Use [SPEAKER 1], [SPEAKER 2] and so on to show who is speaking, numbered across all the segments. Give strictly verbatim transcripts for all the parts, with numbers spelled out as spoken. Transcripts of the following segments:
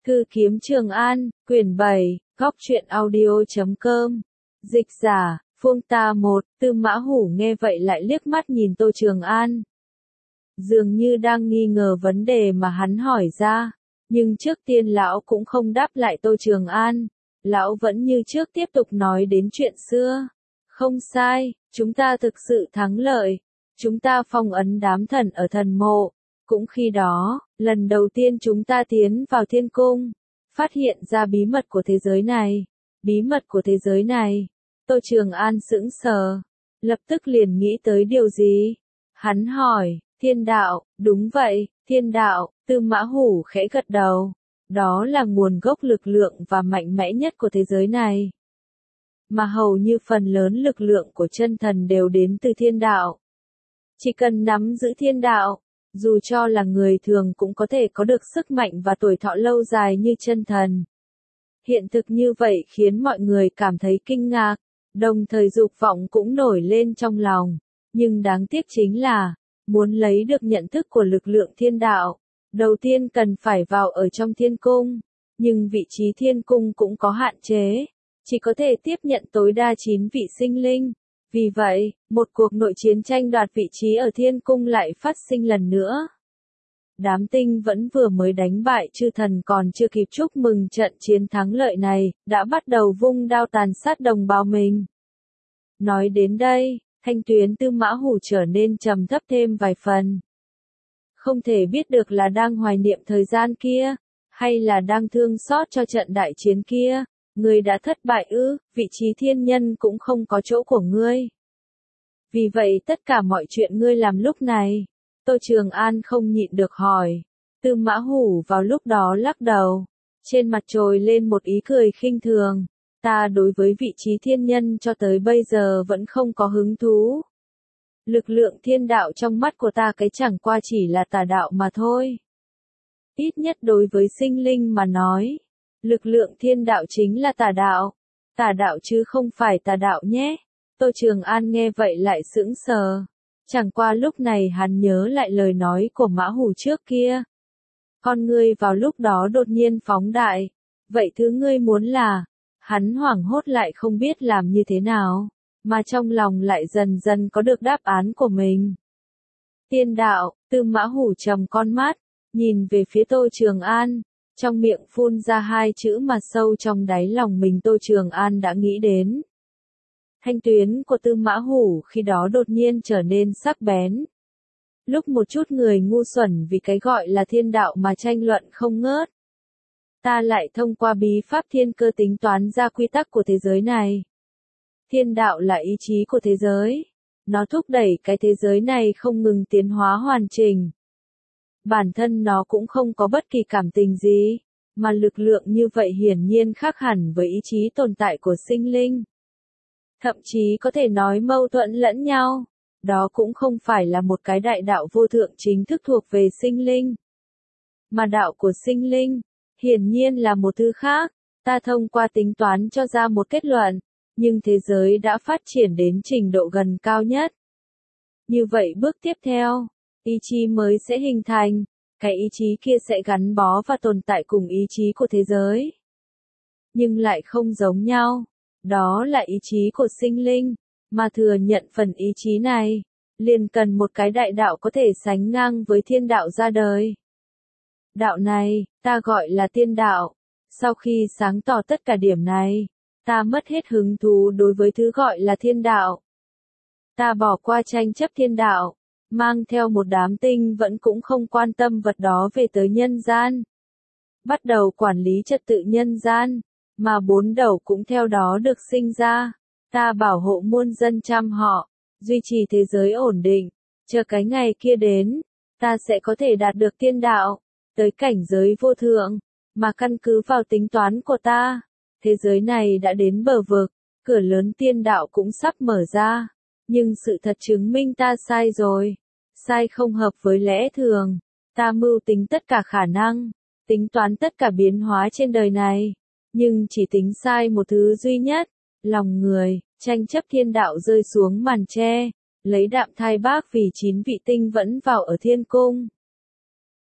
[SPEAKER 1] Thư kiếm Trường An, quyển bảy, góc truyện audio chấm com. Dịch giả, Phương Ta một, Tư Mã Hủ nghe vậy lại liếc mắt nhìn Tô Trường An. Dường như đang nghi ngờ vấn đề mà hắn hỏi ra, nhưng trước tiên lão cũng không đáp lại Tô Trường An. Lão vẫn như trước tiếp tục nói đến chuyện xưa. Không sai, chúng ta thực sự thắng lợi. Chúng ta phong ấn đám thần ở thần mộ. Cũng khi đó, lần đầu tiên chúng ta tiến vào thiên cung, phát hiện ra bí mật của thế giới này. Bí mật của thế giới này. Tô Trường An sững sờ, lập tức liền nghĩ tới điều gì? Hắn hỏi, thiên đạo, đúng vậy, thiên đạo, Tư Mã Hủ khẽ gật đầu. Đó là nguồn gốc lực lượng và mạnh mẽ nhất của thế giới này. Mà hầu như phần lớn lực lượng của chân thần đều đến từ thiên đạo. Chỉ cần nắm giữ thiên đạo, dù cho là người thường cũng có thể có được sức mạnh và tuổi thọ lâu dài như chân thần. Hiện thực như vậy khiến mọi người cảm thấy kinh ngạc, đồng thời dục vọng cũng nổi lên trong lòng. Nhưng đáng tiếc chính là, muốn lấy được nhận thức của lực lượng thiên đạo, đầu tiên cần phải vào ở trong thiên cung. Nhưng vị trí thiên cung cũng có hạn chế, chỉ có thể tiếp nhận tối đa chín vị sinh linh. Vì vậy, một cuộc nội chiến tranh đoạt vị trí ở thiên cung lại phát sinh lần nữa. Đám tinh vẫn vừa mới đánh bại chư thần còn chưa kịp chúc mừng trận chiến thắng lợi này, đã bắt đầu vung đao tàn sát đồng bào mình. Nói đến đây, thanh tuyến Tư Mã Hủ trở nên trầm thấp thêm vài phần. Không thể biết được là đang hoài niệm thời gian kia, hay là đang thương xót cho trận đại chiến kia. Ngươi đã thất bại ư, vị trí thiên nhân cũng không có chỗ của ngươi. Vì vậy tất cả mọi chuyện ngươi làm lúc này, Tô Trường An không nhịn được hỏi. Tư Mã Hủ vào lúc đó lắc đầu, trên mặt trồi lên một ý cười khinh thường. Ta đối với vị trí thiên nhân cho tới bây giờ vẫn không có hứng thú. Lực lượng thiên đạo trong mắt của ta cái chẳng qua chỉ là tà đạo mà thôi. Ít nhất đối với sinh linh mà nói, lực lượng thiên đạo chính là tà đạo. Tà đạo chứ không phải tà đạo nhé. Tô Trường An nghe vậy lại sững sờ. Chẳng qua lúc này hắn nhớ lại lời nói của Mã Hủ trước kia. Con ngươi vào lúc đó đột nhiên phóng đại. Vậy thứ ngươi muốn là, hắn hoảng hốt lại không biết làm như thế nào, mà trong lòng lại dần dần có được đáp án của mình. Tiên đạo, Tư Mã Hủ trầm con mắt, nhìn về phía Tô Trường An, trong miệng phun ra hai chữ mà sâu trong đáy lòng mình Tô Trường An đã nghĩ đến. Thanh tuyến của Tư Mã Hủ khi đó đột nhiên trở nên sắc bén. Lúc một chút người ngu xuẩn vì cái gọi là thiên đạo mà tranh luận không ngớt. Ta lại thông qua bí pháp thiên cơ tính toán ra quy tắc của thế giới này. Thiên đạo là ý chí của thế giới. Nó thúc đẩy cái thế giới này không ngừng tiến hóa hoàn chỉnh. Bản thân nó cũng không có bất kỳ cảm tình gì, mà lực lượng như vậy hiển nhiên khác hẳn với ý chí tồn tại của sinh linh. Thậm chí có thể nói mâu thuẫn lẫn nhau. Đó cũng không phải là một cái đại đạo vô thượng chính thức thuộc về sinh linh. Mà đạo của sinh linh, hiển nhiên là một thứ khác. Ta thông qua tính toán cho ra một kết luận, nhưng thế giới đã phát triển đến trình độ gần cao nhất. Như vậy bước tiếp theo, ý chí mới sẽ hình thành, cái ý chí kia sẽ gắn bó và tồn tại cùng ý chí của thế giới. Nhưng lại không giống nhau, đó là ý chí của sinh linh, mà thừa nhận phần ý chí này, liền cần một cái đại đạo có thể sánh ngang với thiên đạo ra đời. Đạo này, ta gọi là tiên đạo. Sau khi sáng tỏ tất cả điểm này, ta mất hết hứng thú đối với thứ gọi là thiên đạo. Ta bỏ qua tranh chấp thiên đạo, mang theo một đám tinh vẫn cũng không quan tâm vật đó về tới nhân gian. Bắt đầu quản lý trật tự nhân gian, mà bốn đầu cũng theo đó được sinh ra. Ta bảo hộ muôn dân trăm họ, duy trì thế giới ổn định, chờ cái ngày kia đến, ta sẽ có thể đạt được tiên đạo, tới cảnh giới vô thượng, mà căn cứ vào tính toán của ta, thế giới này đã đến bờ vực, cửa lớn tiên đạo cũng sắp mở ra, nhưng sự thật chứng minh ta sai rồi, sai không hợp với lẽ thường, ta mưu tính tất cả khả năng, tính toán tất cả biến hóa trên đời này, nhưng chỉ tính sai một thứ duy nhất, lòng người. Tranh chấp thiên đạo rơi xuống màn tre, lấy đạm thai bác vì chín vị tinh vẫn vào ở thiên cung.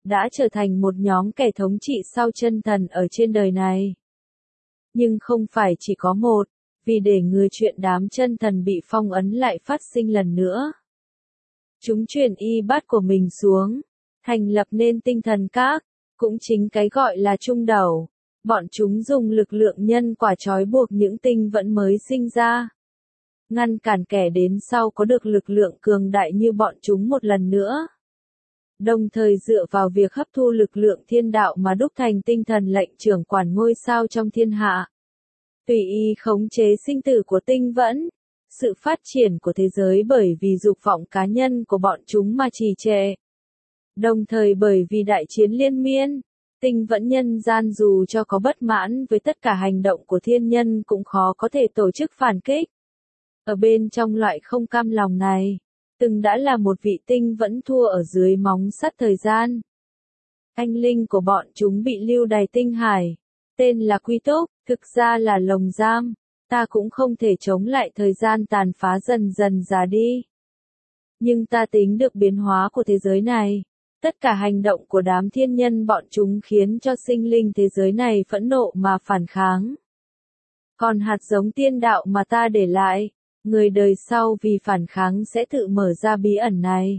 [SPEAKER 1] đã trở thành một nhóm kẻ thống trị sau chân thần ở trên đời này. Nhưng không phải chỉ có một, vì để ngừa chuyện đám chân thần bị phong ấn lại phát sinh lần nữa. Chúng truyền y bát của mình xuống, thành lập nên tinh thần các, cũng chính cái gọi là trung đầu. Bọn chúng dùng lực lượng nhân quả trói buộc những tinh vẫn mới sinh ra, ngăn cản kẻ đến sau có được lực lượng cường đại như bọn chúng một lần nữa. Đồng thời dựa vào việc hấp thu lực lượng thiên đạo mà đúc thành tinh thần lệnh trưởng quản ngôi sao trong thiên hạ. Tùy ý khống chế sinh tử của tinh vẫn, sự phát triển của thế giới bởi vì dục vọng cá nhân của bọn chúng mà trì trệ. Đồng thời bởi vì đại chiến liên miên, tinh vẫn nhân gian dù cho có bất mãn với tất cả hành động của thiên nhân cũng khó có thể tổ chức phản kích. Ở bên trong loại không cam lòng này, từng đã là một vị tinh vẫn thua ở dưới móng sắt thời gian. Anh linh của bọn chúng bị lưu đày tinh hải, tên là Quy Túc, thực ra là lồng giam, ta cũng không thể chống lại thời gian tàn phá dần dần già đi. Nhưng ta tính được biến hóa của thế giới này, tất cả hành động của đám thiên nhân bọn chúng khiến cho sinh linh thế giới này phẫn nộ mà phản kháng. Còn hạt giống tiên đạo mà ta để lại, người đời sau vì phản kháng sẽ tự mở ra bí ẩn này.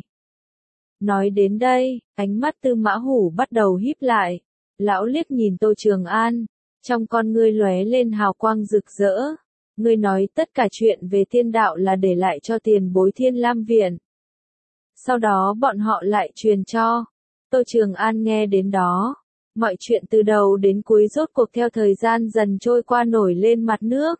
[SPEAKER 1] Nói đến đây, ánh mắt Tư Mã Hủ bắt đầu híp lại. Lão liếc nhìn Tô Trường An, trong con ngươi lóe lên hào quang rực rỡ. Ngươi nói tất cả chuyện về tiên đạo là để lại cho tiền bối Thiên Lam Viện. Sau đó bọn họ lại truyền cho. Tô Trường An nghe đến đó. Mọi chuyện từ đầu đến cuối rốt cuộc theo thời gian dần trôi qua nổi lên mặt nước.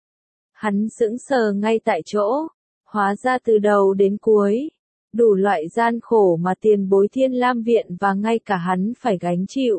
[SPEAKER 1] Hắn sững sờ ngay tại chỗ. Hóa ra từ đầu đến cuối, đủ loại gian khổ mà tiền bối Thiên Lam Viện và ngay cả hắn phải gánh chịu.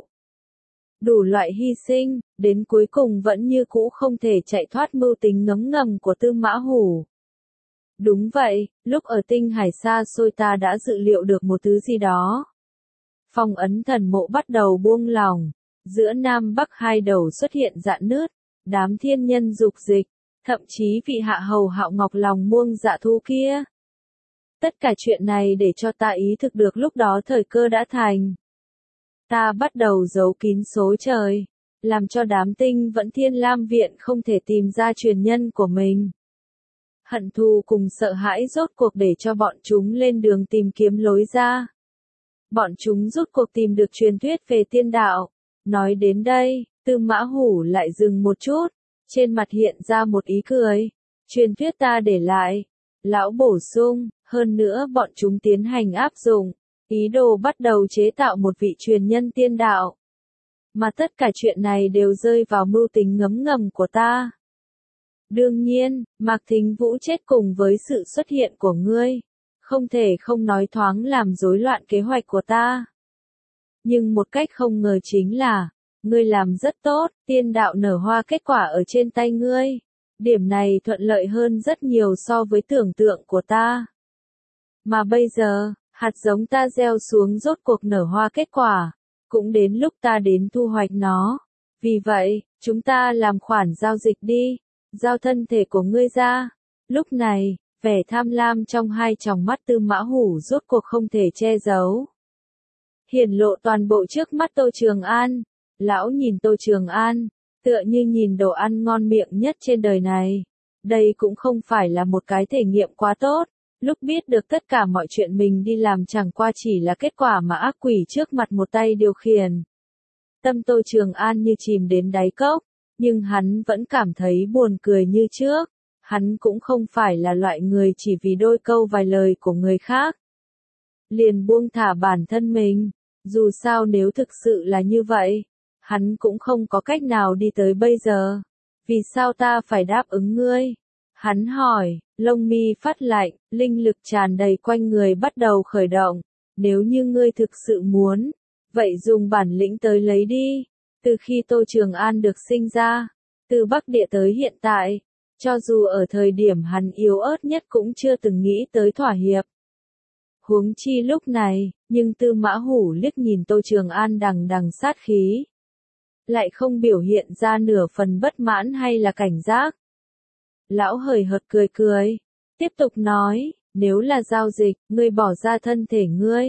[SPEAKER 1] Đủ loại hy sinh, đến cuối cùng vẫn như cũ không thể chạy thoát mưu tính ngấm ngầm của Tư Mã Hủ. Đúng vậy, lúc ở tinh hải xa xôi ta đã dự liệu được một thứ gì đó. Phong ấn thần mộ bắt đầu buông lỏng, giữa Nam Bắc hai đầu xuất hiện rạn nứt, đám thiên nhân dục dịch, thậm chí vị hạ hầu Hạo Ngọc lòng muông dạ thu kia. Tất cả chuyện này để cho ta ý thức được lúc đó thời cơ đã thành. Ta bắt đầu giấu kín số trời, làm cho đám tinh vẫn Thiên Lam Viện không thể tìm ra truyền nhân của mình. Hận thù cùng sợ hãi rốt cuộc để cho bọn chúng lên đường tìm kiếm lối ra. Bọn chúng rốt cuộc tìm được truyền thuyết về tiên đạo. Nói đến đây, Tư Mã Hủ lại dừng một chút, trên mặt hiện ra một ý cười. Truyền thuyết ta để lại. Lão bổ sung, hơn nữa bọn chúng tiến hành áp dụng, ý đồ bắt đầu chế tạo một vị truyền nhân tiên đạo. Mà tất cả chuyện này đều rơi vào mưu tính ngấm ngầm của ta. Đương nhiên, Mạc Thính Vũ chết cùng với sự xuất hiện của ngươi, không thể không nói thoáng làm rối loạn kế hoạch của ta. Nhưng một cách không ngờ chính là, ngươi làm rất tốt, tiên đạo nở hoa kết quả ở trên tay ngươi. Điểm này thuận lợi hơn rất nhiều so với tưởng tượng của ta. Mà bây giờ, hạt giống ta gieo xuống rốt cuộc nở hoa kết quả, cũng đến lúc ta đến thu hoạch nó. Vì vậy, chúng ta làm khoản giao dịch đi, giao thân thể của ngươi ra. Lúc này, vẻ tham lam trong hai tròng mắt Tư Mã Hủ rốt cuộc không thể che giấu. Hiển lộ toàn bộ trước mắt Tô Trường An. Lão nhìn Tô Trường An, tựa như nhìn đồ ăn ngon miệng nhất trên đời này. Đây cũng không phải là một cái thể nghiệm quá tốt. Lúc biết được tất cả mọi chuyện mình đi làm chẳng qua chỉ là kết quả mà ác quỷ trước mặt một tay điều khiển. Tâm Tô Trường An như chìm đến đáy cốc, nhưng hắn vẫn cảm thấy buồn cười như trước. Hắn cũng không phải là loại người chỉ vì đôi câu vài lời của người khác liền buông thả bản thân mình. Dù sao nếu thực sự là như vậy, hắn cũng không có cách nào đi tới bây giờ. Vì sao ta phải đáp ứng ngươi? Hắn hỏi, lông mi phát lạnh, linh lực tràn đầy quanh người bắt đầu khởi động. Nếu như ngươi thực sự muốn, vậy dùng bản lĩnh tới lấy đi. Từ khi Tô Trường An được sinh ra, từ Bắc Địa tới hiện tại, cho dù ở thời điểm hắn yếu ớt nhất cũng chưa từng nghĩ tới thỏa hiệp. Huống chi lúc này, nhưng Tư Mã Hủ liếc nhìn Tô Trường An đằng đằng sát khí, lại không biểu hiện ra nửa phần bất mãn hay là cảnh giác. Lão hời hợt cười cười, tiếp tục nói, nếu là giao dịch, ngươi bỏ ra thân thể ngươi,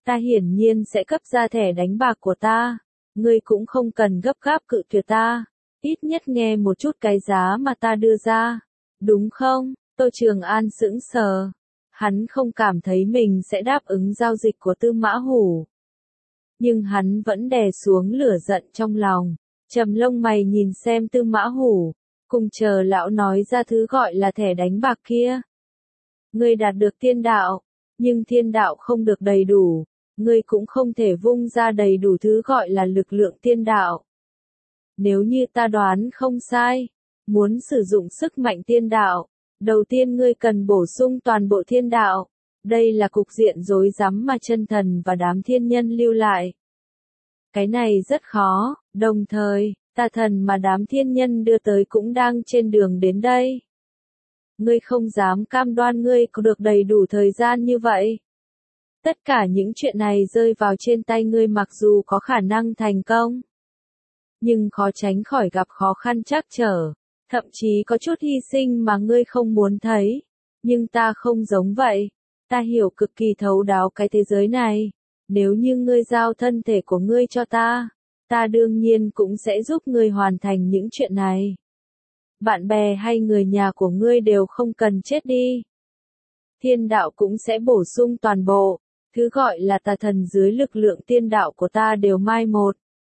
[SPEAKER 1] ta hiển nhiên sẽ cấp ra thẻ đánh bạc của ta. Ngươi cũng không cần gấp gáp cự tuyệt ta. Ít nhất nghe một chút cái giá mà ta đưa ra. Đúng không? Tô Trường An sững sờ. Hắn không cảm thấy mình sẽ đáp ứng giao dịch của Tư Mã Hủ. Nhưng hắn vẫn đè xuống lửa giận trong lòng. Trầm lông mày nhìn xem Tư Mã Hủ. Cùng chờ lão nói ra thứ gọi là thẻ đánh bạc kia. Ngươi đạt được thiên đạo. Nhưng thiên đạo không được đầy đủ. Ngươi cũng không thể vung ra đầy đủ thứ gọi là lực lượng thiên đạo. Nếu như ta đoán không sai, muốn sử dụng sức mạnh thiên đạo, đầu tiên ngươi cần bổ sung toàn bộ thiên đạo. Đây là cục diện rối rắm mà chân thần và đám thiên nhân lưu lại. Cái này rất khó, đồng thời, tà thần mà đám thiên nhân đưa tới cũng đang trên đường đến đây. Ngươi không dám cam đoan ngươi có được đầy đủ thời gian như vậy. Tất cả những chuyện này rơi vào trên tay ngươi mặc dù có khả năng thành công. Nhưng khó tránh khỏi gặp khó khăn trắc trở, thậm chí có chút hy sinh mà ngươi không muốn thấy. Nhưng ta không giống vậy, ta hiểu cực kỳ thấu đáo cái thế giới này. Nếu như ngươi giao thân thể của ngươi cho ta, ta đương nhiên cũng sẽ giúp ngươi hoàn thành những chuyện này. Bạn bè hay người nhà của ngươi đều không cần chết đi. Thiên đạo cũng sẽ bổ sung toàn bộ, thứ gọi là tà thần dưới lực lượng thiên đạo của ta đều mai một.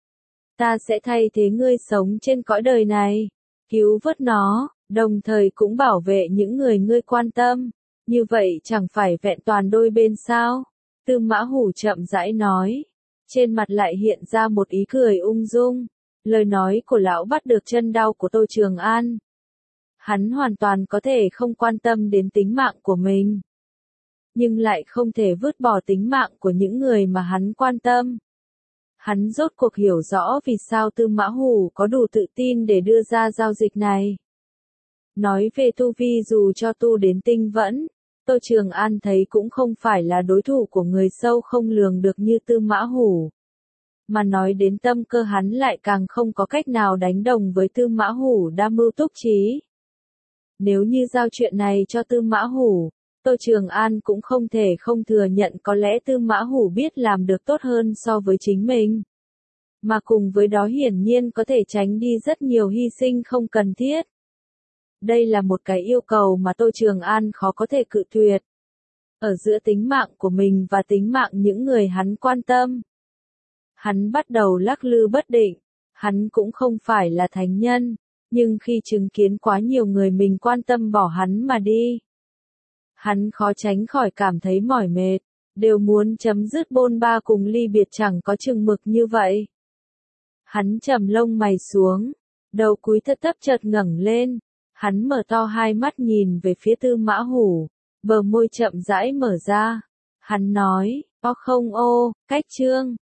[SPEAKER 1] Ta sẽ thay thế ngươi sống trên cõi đời này, cứu vớt nó, đồng thời cũng bảo vệ những người ngươi quan tâm. Như vậy chẳng phải vẹn toàn đôi bên sao? Tư Mã Hủ chậm rãi nói. Trên mặt lại hiện ra một ý cười ung dung. Lời nói của lão bắt được chân đau của Tô Trường An. Hắn hoàn toàn có thể không quan tâm đến tính mạng của mình. Nhưng lại không thể vứt bỏ tính mạng của những người mà hắn quan tâm. Hắn rốt cuộc hiểu rõ vì sao Tư Mã Hủ có đủ tự tin để đưa ra giao dịch này. Nói về tu vi dù cho tu đến tinh vẫn, Tô Trường An thấy cũng không phải là đối thủ của người sâu không lường được như Tư Mã Hủ. Mà nói đến tâm cơ hắn lại càng không có cách nào đánh đồng với Tư Mã Hủ đa mưu túc trí. Nếu như giao chuyện này cho Tư Mã Hủ, Tô Trường An cũng không thể không thừa nhận có lẽ Tư Mã Hủ biết làm được tốt hơn so với chính mình. Mà cùng với đó hiển nhiên có thể tránh đi rất nhiều hy sinh không cần thiết. Đây là một cái yêu cầu mà Tô Trường An khó có thể cự tuyệt. Ở giữa tính mạng của mình và tính mạng những người hắn quan tâm. Hắn bắt đầu lắc lư bất định. Hắn cũng không phải là thánh nhân. Nhưng khi chứng kiến quá nhiều người mình quan tâm bỏ hắn mà đi. Hắn khó tránh khỏi cảm thấy mỏi mệt. Đều muốn chấm dứt bôn ba cùng ly biệt chẳng có chừng mực như vậy. Hắn trầm lông mày xuống. Đầu cúi thấp thấp chợt ngẩng lên. Hắn mở to hai mắt nhìn về phía Tư Mã Hủ, bờ môi chậm rãi mở ra. Hắn nói, o không ô, cách chương.